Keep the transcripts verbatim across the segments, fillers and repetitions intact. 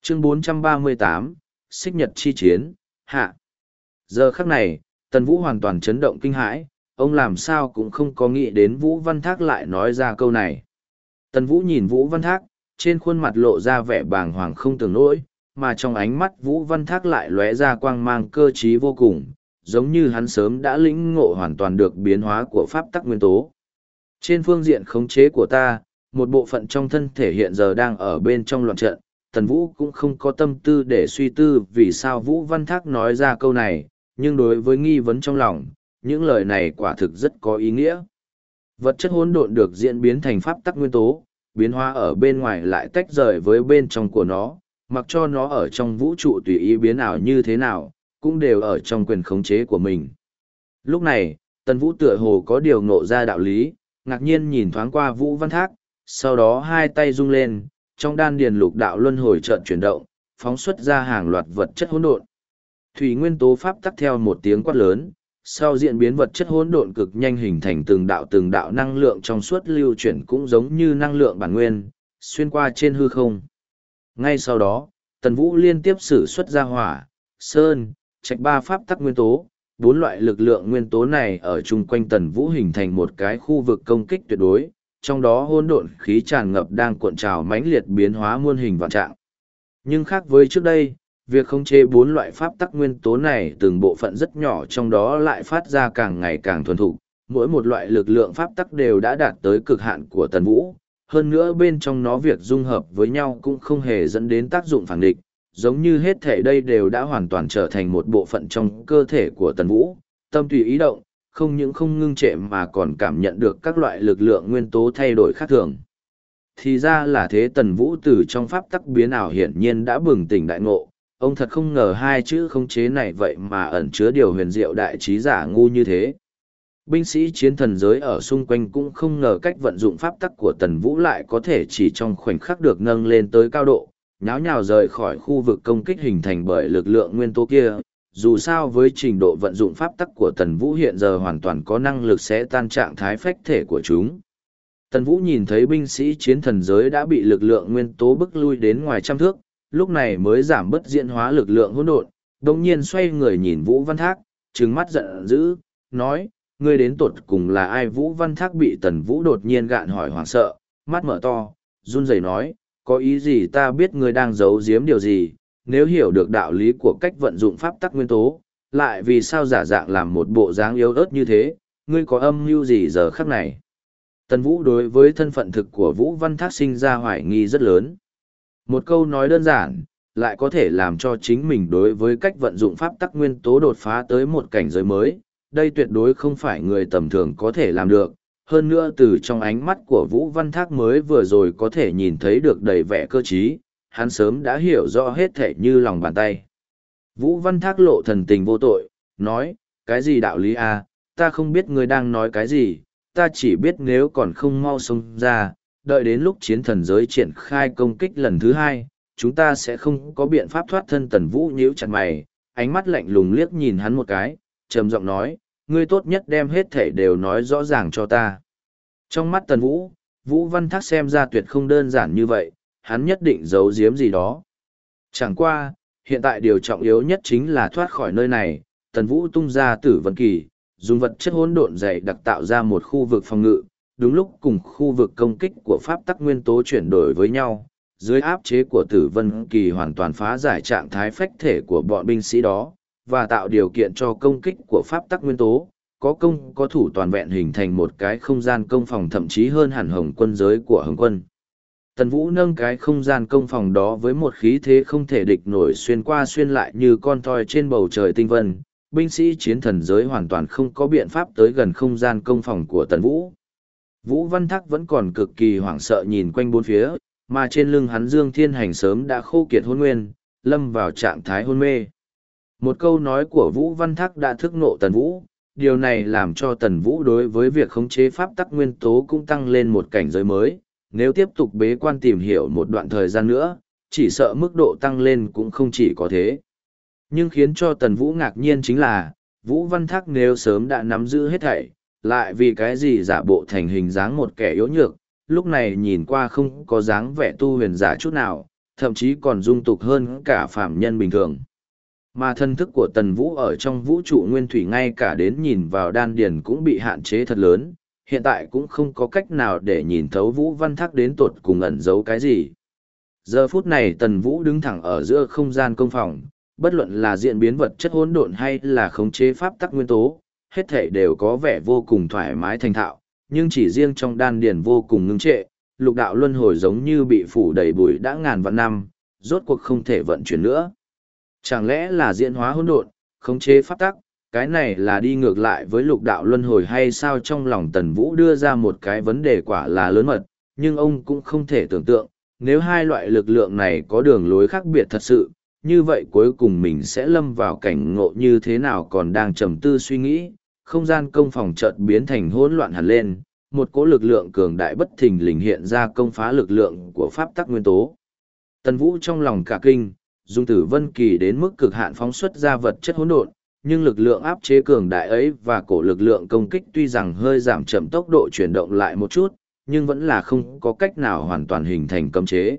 Chương bốn trăm ba mươi tám, Xích Nhật chi chiến, hạ. Giờ khắc này, Tần Vũ hoàn toàn chấn động kinh hãi, ông làm sao cũng không có nghĩ đến Vũ Văn Thác lại nói ra câu này. Tần Vũ nhìn Vũ Văn Thác, trên khuôn mặt lộ ra vẻ bàng hoàng không tưởng nổi, mà trong ánh mắt Vũ Văn Thác lại lóe ra quang mang cơ trí vô cùng, giống như hắn sớm đã lĩnh ngộ hoàn toàn được biến hóa của pháp tắc nguyên tố. Trên phương diện khống chế của ta, một bộ phận trong thân thể hiện giờ đang ở bên trong loạn trận, Tần Vũ cũng không có tâm tư để suy tư vì sao Vũ Văn Thác nói ra câu này, nhưng đối với nghi vấn trong lòng, những lời này quả thực rất có ý nghĩa. Vật chất hỗn độn được diễn biến thành pháp tắc nguyên tố, biến hóa ở bên ngoài lại tách rời với bên trong của nó, mặc cho nó ở trong vũ trụ tùy ý biến ảo như thế nào, cũng đều ở trong quyền khống chế của mình. Lúc này, Tần Vũ tựa hồ có điều ngộ ra đạo lý, ngạc nhiên nhìn thoáng qua Vũ Văn Thác, sau đó hai tay rung lên, trong đan điền lục đạo luân hồi chợt chuyển động, phóng xuất ra hàng loạt vật chất hỗn độn. Thủy nguyên tố pháp tắc theo một tiếng quát lớn, sau diễn biến vật chất hỗn độn cực nhanh hình thành từng đạo từng đạo năng lượng trong suốt lưu chuyển cũng giống như năng lượng bản nguyên, xuyên qua trên hư không. Ngay sau đó, Tần Vũ liên tiếp sử xuất ra hỏa, sơn, trạch ba pháp tắc nguyên tố, bốn loại lực lượng nguyên tố này ở chung quanh Tần Vũ hình thành một cái khu vực công kích tuyệt đối, trong đó hỗn độn khí tràn ngập đang cuộn trào mãnh liệt biến hóa muôn hình vạn trạng. Nhưng khác với trước đây, việc khống chế bốn loại pháp tắc nguyên tố này từng bộ phận rất nhỏ trong đó lại phát ra càng ngày càng thuần thục, mỗi một loại lực lượng pháp tắc đều đã đạt tới cực hạn của Tần Vũ, hơn nữa bên trong nó việc dung hợp với nhau cũng không hề dẫn đến tác dụng phản địch, giống như hết thể đây đều đã hoàn toàn trở thành một bộ phận trong cơ thể của Tần Vũ, tâm tùy ý động, không những không ngưng trệ mà còn cảm nhận được các loại lực lượng nguyên tố thay đổi khác thường. Thì ra là thế. Tần Vũ từ trong pháp tắc biến ảo hiển nhiên đã bừng tỉnh đại ngộ, ông thật không ngờ hai chữ khống chế này vậy mà ẩn chứa điều huyền diệu đại trí giả ngu như thế. Binh sĩ chiến thần giới ở xung quanh cũng không ngờ cách vận dụng pháp tắc của Tần Vũ lại có thể chỉ trong khoảnh khắc được nâng lên tới cao độ, nháo nhào rời khỏi khu vực công kích hình thành bởi lực lượng nguyên tố kia. Dù sao với trình độ vận dụng pháp tắc của Tần Vũ hiện giờ hoàn toàn có năng lực sẽ tan trạng thái phách thể của chúng. Tần Vũ nhìn thấy binh sĩ chiến thần giới đã bị lực lượng nguyên tố bức lui đến ngoài trăm thước, lúc này mới giảm bớt diễn hóa lực lượng hỗn độn, đồng nhiên xoay người nhìn Vũ Văn Thác, trừng mắt giận dữ, nói, ngươi đến tột cùng là ai? Vũ Văn Thác bị Tần Vũ đột nhiên gạn hỏi hoảng sợ, mắt mở to, run rẩy nói, có ý gì? Ta biết ngươi đang giấu giếm điều gì, nếu hiểu được đạo lý của cách vận dụng pháp tắc nguyên tố, lại vì sao giả dạng làm một bộ dáng yếu ớt như thế, ngươi có âm mưu gì giờ khắc này? Tần Vũ đối với thân phận thực của Vũ Văn Thác sinh ra hoài nghi rất lớn. Một câu nói đơn giản, lại có thể làm cho chính mình đối với cách vận dụng pháp tắc nguyên tố đột phá tới một cảnh giới mới, đây tuyệt đối không phải người tầm thường có thể làm được. Hơn nữa từ trong ánh mắt của Vũ Văn Thác mới vừa rồi có thể nhìn thấy được đầy vẻ cơ trí, hắn sớm đã hiểu rõ hết thể như lòng bàn tay. Vũ Văn Thác lộ thần tình vô tội, nói, cái gì đạo lý à, ta không biết ngươi đang nói cái gì, ta chỉ biết nếu còn không mau xông ra, đợi đến lúc chiến thần giới triển khai công kích lần thứ hai, chúng ta sẽ không có biện pháp thoát thân. Tần Vũ nhíu chặt mày, ánh mắt lạnh lùng liếc nhìn hắn một cái, trầm giọng nói, ngươi tốt nhất đem hết thể đều nói rõ ràng cho ta. Trong mắt Tần Vũ, Vũ Văn Thác xem ra tuyệt không đơn giản như vậy, hắn nhất định giấu giếm gì đó. Chẳng qua, hiện tại điều trọng yếu nhất chính là thoát khỏi nơi này. Tần Vũ tung ra Tử Vân Kỳ, dùng vật chất hỗn độn dày đặc tạo ra một khu vực phòng ngự, đúng lúc cùng khu vực công kích của pháp tắc nguyên tố chuyển đổi với nhau, dưới áp chế của Tử Vân Kỳ hoàn toàn phá giải trạng thái phách thể của bọn binh sĩ đó, và tạo điều kiện cho công kích của pháp tắc nguyên tố, có công có thủ toàn vẹn hình thành một cái không gian công phòng thậm chí hơn hẳn Hồng Quân giới của Hồng Quân. Tần Vũ nâng cái không gian công phòng đó với một khí thế không thể địch nổi xuyên qua xuyên lại như con thoi trên bầu trời tinh vân, binh sĩ chiến thần giới hoàn toàn không có biện pháp tới gần không gian công phòng của Tần Vũ. Vũ Văn Thác vẫn còn cực kỳ hoảng sợ nhìn quanh bốn phía, mà trên lưng hắn Dương Thiên Hành sớm đã khô kiệt hôn nguyên, lâm vào trạng thái hôn mê. Một câu nói của Vũ Văn Thác đã thức nộ Tần Vũ, điều này làm cho Tần Vũ đối với việc khống chế pháp tắc nguyên tố cũng tăng lên một cảnh giới mới, nếu tiếp tục bế quan tìm hiểu một đoạn thời gian nữa, chỉ sợ mức độ tăng lên cũng không chỉ có thế. Nhưng khiến cho Tần Vũ ngạc nhiên chính là, Vũ Văn Thác nếu sớm đã nắm giữ hết thảy, lại vì cái gì giả bộ thành hình dáng một kẻ yếu nhược, lúc này nhìn qua không có dáng vẻ tu huyền giả chút nào, thậm chí còn dung tục hơn cả phàm nhân bình thường. Mà thân thức của Tần Vũ ở trong vũ trụ nguyên thủy ngay cả đến nhìn vào đan điền cũng bị hạn chế thật lớn, hiện tại cũng không có cách nào để nhìn thấu Vũ Văn Thác đến tột cùng ẩn giấu cái gì. Giờ phút này Tần Vũ đứng thẳng ở giữa không gian công phòng, bất luận là diễn biến vật chất hỗn độn hay là khống chế pháp tắc nguyên tố, hết thảy đều có vẻ vô cùng thoải mái thành thạo, nhưng chỉ riêng trong đan điền vô cùng ngưng trệ, lục đạo luân hồi giống như bị phủ đầy bụi đã ngàn vạn năm, rốt cuộc không thể vận chuyển nữa. Chẳng lẽ là diễn hóa hỗn độn, khống chế pháp tắc, cái này là đi ngược lại với lục đạo luân hồi hay sao? Trong lòng Tần Vũ đưa ra một cái vấn đề quả là lớn mật, nhưng ông cũng không thể tưởng tượng, nếu hai loại lực lượng này có đường lối khác biệt thật sự, như vậy cuối cùng mình sẽ lâm vào cảnh ngộ như thế nào? Còn đang trầm tư suy nghĩ, không gian công phòng chợt biến thành hỗn loạn hẳn lên, một cỗ lực lượng cường đại bất thình lình hiện ra công phá lực lượng của pháp tắc nguyên tố. Tần Vũ trong lòng cả kinh, dùng Tử Vân Kỳ đến mức cực hạn phóng xuất ra vật chất hỗn độn, nhưng lực lượng áp chế cường đại ấy và cổ lực lượng công kích tuy rằng hơi giảm chậm tốc độ chuyển động lại một chút, nhưng vẫn là không có cách nào hoàn toàn hình thành cấm chế.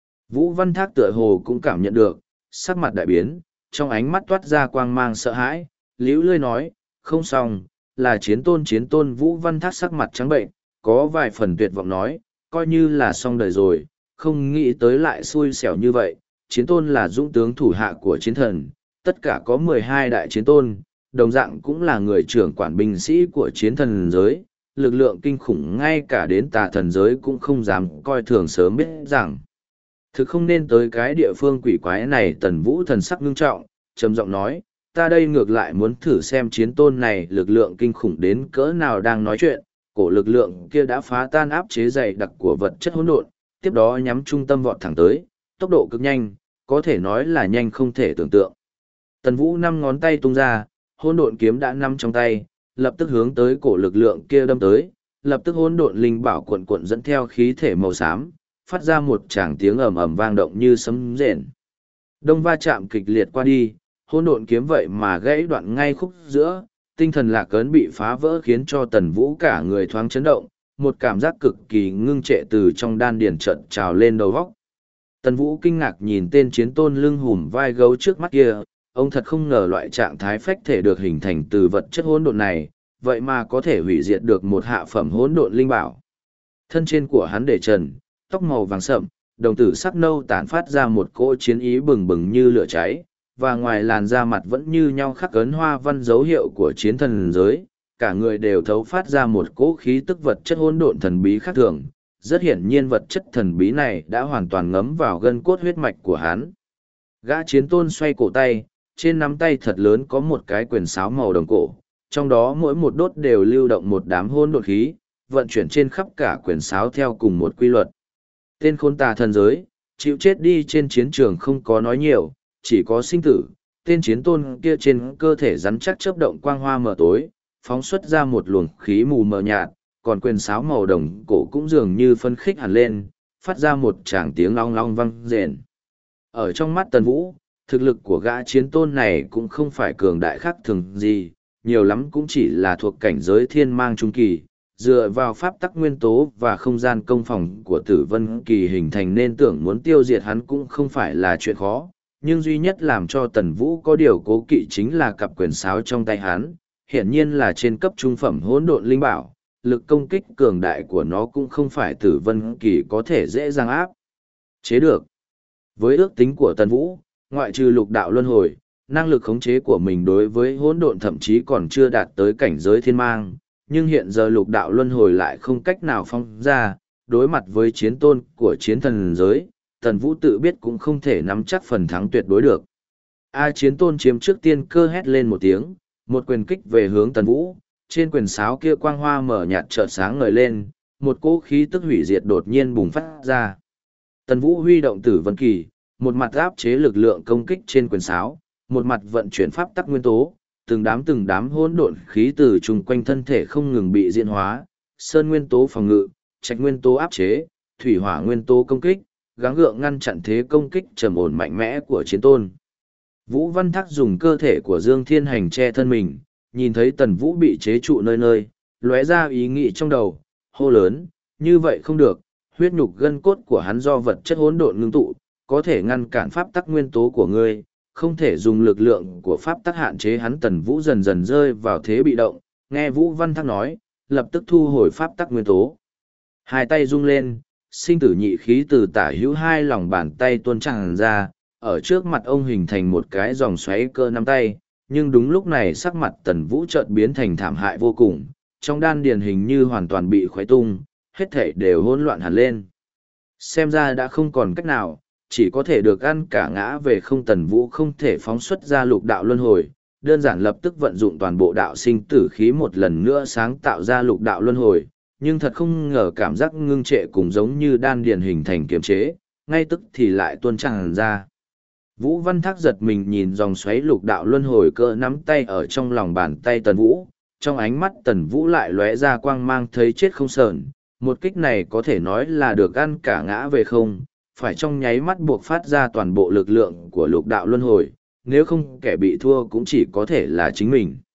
Vũ Văn Thác tựa hồ cũng cảm nhận được, sắc mặt đại biến, trong ánh mắt toát ra quang mang sợ hãi, liễu lươi nói, không xong, là chiến tôn. Chiến tôn Vũ Văn Thác sắc mặt trắng bệnh, có vài phần tuyệt vọng nói, coi như là xong đời rồi, không nghĩ tới lại xui xẻo như vậy. Chiến tôn là dũng tướng thủ hạ của chiến thần, tất cả có mười hai đại chiến tôn, đồng dạng cũng là người trưởng quản binh sĩ của chiến thần giới, lực lượng kinh khủng ngay cả đến tà thần giới cũng không dám coi thường, sớm biết rằng thực không nên tới cái địa phương quỷ quái này. Tần Vũ thần sắc ngưng trọng, trầm giọng nói, ta đây ngược lại muốn thử xem chiến tôn này lực lượng kinh khủng đến cỡ nào. Đang nói chuyện, cổ lực lượng kia đã phá tan áp chế dày đặc của vật chất hỗn độn, tiếp đó nhắm trung tâm vọt thẳng tới, tốc độ cực nhanh, có thể nói là nhanh không thể tưởng tượng. Tần Vũ năm ngón tay tung ra, hỗn độn kiếm đã nắm trong tay, lập tức hướng tới cổ lực lượng kia đâm tới, lập tức hỗn độn linh bảo cuộn cuộn dẫn theo khí thể màu xám, phát ra một tràng tiếng ầm ầm vang động như sấm rền. Đông va chạm kịch liệt qua đi, hỗn độn kiếm vậy mà gãy đoạn ngay khúc giữa, tinh thần lạc ấn bị phá vỡ khiến cho Tần Vũ cả người thoáng chấn động, một cảm giác cực kỳ ngưng trệ từ trong đan điền chợt trào lên đầu óc. Tần Vũ kinh ngạc nhìn tên chiến tôn lưng hùm vai gấu trước mắt kia, ông thật không ngờ loại trạng thái phách thể được hình thành từ vật chất hỗn độn này, vậy mà có thể hủy diệt được một hạ phẩm hỗn độn linh bảo. Thân trên của hắn để trần, tóc màu vàng sậm, đồng tử sắc nâu tản phát ra một cỗ chiến ý bừng bừng như lửa cháy, và ngoài làn da mặt vẫn như nhau khắc ấn hoa văn dấu hiệu của chiến thần giới, cả người đều thấu phát ra một cỗ khí tức vật chất hỗn độn thần bí khác thường. Rất hiển nhiên vật chất thần bí này đã hoàn toàn ngấm vào gân cốt huyết mạch của hắn. Gã chiến tôn xoay cổ tay, trên nắm tay thật lớn có một cái quyền sáo màu đồng cổ, trong đó mỗi một đốt đều lưu động một đám hỗn độn khí, vận chuyển trên khắp cả quyền sáo theo cùng một quy luật. Tên khốn tà thần giới, chịu chết đi. Trên chiến trường không có nói nhiều, chỉ có sinh tử. Tên chiến tôn kia trên cơ thể rắn chắc chớp động quang hoa mờ tối, phóng xuất ra một luồng khí mù mờ nhạt, còn quyền sáo màu đồng cổ cũng dường như phân khích hẳn lên, phát ra một tràng tiếng long long vang rền. Ở trong mắt Tần Vũ, thực lực của gã chiến tôn này cũng không phải cường đại khác thường gì, nhiều lắm cũng chỉ là thuộc cảnh giới thiên mang trung kỳ, dựa vào pháp tắc nguyên tố và không gian công phòng của Tử Vân Kỳ hình thành nên tưởng muốn tiêu diệt hắn cũng không phải là chuyện khó, nhưng duy nhất làm cho Tần Vũ có điều cố kỵ chính là cặp quyền sáo trong tay hắn, hiển nhiên là trên cấp trung phẩm hỗn độn linh bảo, lực công kích cường đại của nó cũng không phải Tử Vân Kỳ có thể dễ dàng áp chế được. Với ước tính của Tần Vũ, ngoại trừ lục đạo luân hồi, năng lực khống chế của mình đối với hỗn độn thậm chí còn chưa đạt tới cảnh giới thiên mang, nhưng hiện giờ lục đạo luân hồi lại không cách nào phong ra, đối mặt với chiến tôn của chiến thần giới, Tần Vũ tự biết cũng không thể nắm chắc phần thắng tuyệt đối được. A chiến tôn chiếm trước tiên cơ hét lên một tiếng, một quyền kích về hướng Tần Vũ, trên quyền sáo kia quang hoa mở nhạt chợt sáng ngời lên, một cỗ khí tức hủy diệt đột nhiên bùng phát ra. Tần Vũ huy động Tử Vân Kỳ, một mặt áp chế lực lượng công kích trên quyền sáo, một mặt vận chuyển pháp tắc nguyên tố, từng đám từng đám hỗn độn khí từ chung quanh thân thể không ngừng bị diễn hóa, sơn nguyên tố phòng ngự, trạch nguyên tố áp chế, thủy hỏa nguyên tố công kích, gắng gượng ngăn chặn thế công kích trầm ổn mạnh mẽ của chiến tôn. Vũ Văn Thác dùng cơ thể của Dương Thiên Hành che thân mình, nhìn thấy Tần Vũ bị chế trụ nơi nơi, lóe ra ý nghĩ trong đầu, hô lớn, như vậy không được, huyết nhục gân cốt của hắn do vật chất hỗn độn ngưng tụ, có thể ngăn cản pháp tắc nguyên tố của ngươi, không thể dùng lực lượng của pháp tắc hạn chế hắn. Tần Vũ dần dần rơi vào thế bị động, nghe Vũ Văn Thác nói, lập tức thu hồi pháp tắc nguyên tố. Hai tay rung lên, sinh tử nhị khí từ tả hữu hai lòng bàn tay tuôn tràn ra, ở trước mặt ông hình thành một cái dòng xoáy cơ nắm tay, nhưng đúng lúc này sắc mặt Tần Vũ chợt biến thành thảm hại vô cùng, trong đan điền hình như hoàn toàn bị khuấy tung, hết thảy đều hỗn loạn hẳn lên. Xem ra đã không còn cách nào, chỉ có thể được ăn cả ngã về không. Tần Vũ không thể phóng xuất ra lục đạo luân hồi, đơn giản lập tức vận dụng toàn bộ đạo sinh tử khí một lần nữa sáng tạo ra lục đạo luân hồi, nhưng thật không ngờ cảm giác ngưng trệ cũng giống như đan điền hình thành kiềm chế, ngay tức thì lại tuôn tràn ra. Vũ Văn Thác giật mình nhìn dòng xoáy lục đạo luân hồi cỡ nắm tay ở trong lòng bàn tay Tần Vũ, trong ánh mắt Tần Vũ lại lóe ra quang mang thấy chết không sờn, một kích này có thể nói là được ăn cả ngã về không, phải trong nháy mắt buộc phát ra toàn bộ lực lượng của lục đạo luân hồi, nếu không kẻ bị thua cũng chỉ có thể là chính mình.